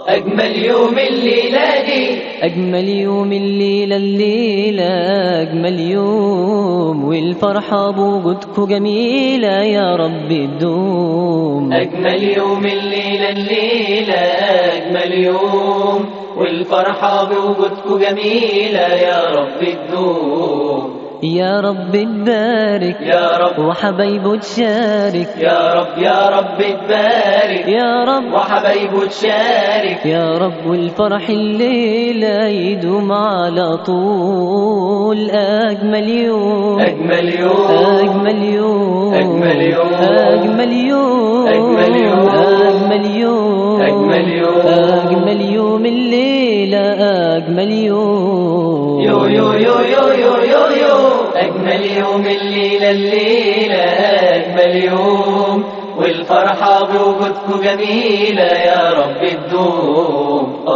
أجمل يوم الليلة دي، أجمل يوم الليلة الليلة أجمل يوم، والفرحة بوجودكوا جميلة يا رب تدوم. أجمل يوم الليلة الليلة أجمل يوم، والفرحة بوجودكوا جميلة يا رب تدوم. يا رب تبارك يا رب وحبايبه تشارك، يا رب يا رب تبارك يا رب وحبايبه تشارك، يا رب والفرح الليلة يدوم على طول. أجمل يوم أجمل يوم أجمل يوم أجمل يوم أجمل يوم أجمل يوم أجمل يوم أجمل يوم أجمل يوم الليلة أجمل يوم. يو يو يو يو يو يو يو أجمل يوم الليلة الليلة أجمل يوم، والفرحة بوجودكوا جميلة يا رب تدوم.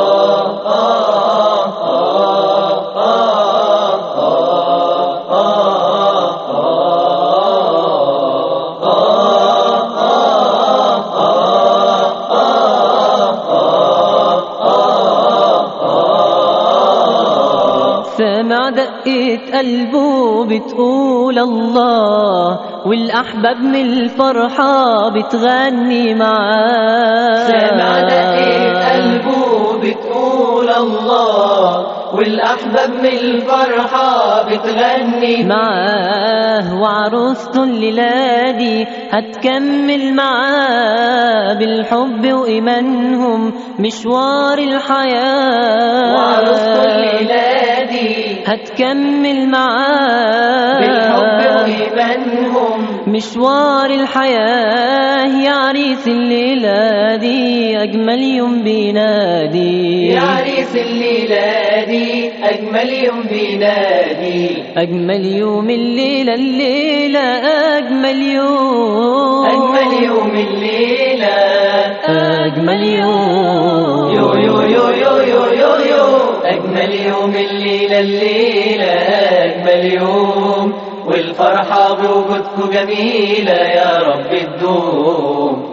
سامع دقة قلبه بتقول الله، والأحباب من الفرحة بتغني معاه. سامع دقة قلبه بتقول الله، والأحباب من الفرحة بتغني معاه. وعروسته الليلة دي هتكمل معاه بالحب وإيمانهم مشوار الحياة. وعروسته الليلة دي هتكمل معاه بالحب وإيمانهم مشوار الحياة. يا عريس الليلة دي أجمل يوم بينادي، يا عريس الليلة دي أجمل يوم بينادي. أجمل يوم الليلة الليلة أجمل يوم أجمل يوم الليلة أجمل يوم. يو يو يو يو يو يو يو أجمل يوم الليلة الليلة أجمل يوم، والفرحة بوجودكوا جميلة يا رب تدوم.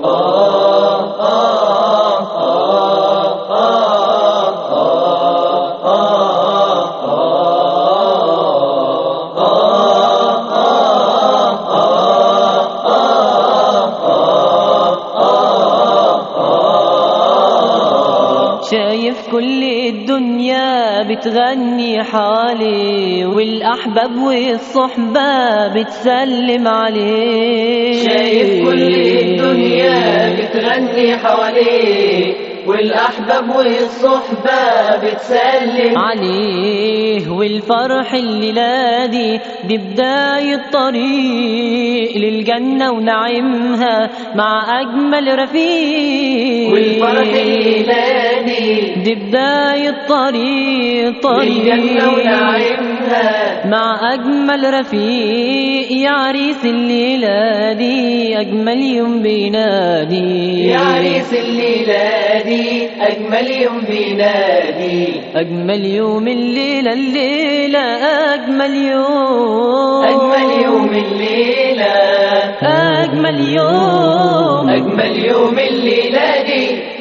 شايف كل الدنيا بتغني حالي، والأحباب والصحبة بتسلم عليه. شايف كل الدنيا بتغني حواليه، والأحباب والصحبة بتسلم عليه. والفرح الليلة دي بداية طريق للجنة ونعيمها مع أجمل رفيق. والفرح الليلة دي بداية طريق للجنة ونعيمها مع أجمل رفيق. يا عريس الليلة دي أجمل يوم بينادي، يا عريس الليلة دي أجمل يوم بينادي. أجمل يوم الليلة الليلة أجمل يوم أجمل يوم الليلة أجمل يوم أجمل يوم الليلة دي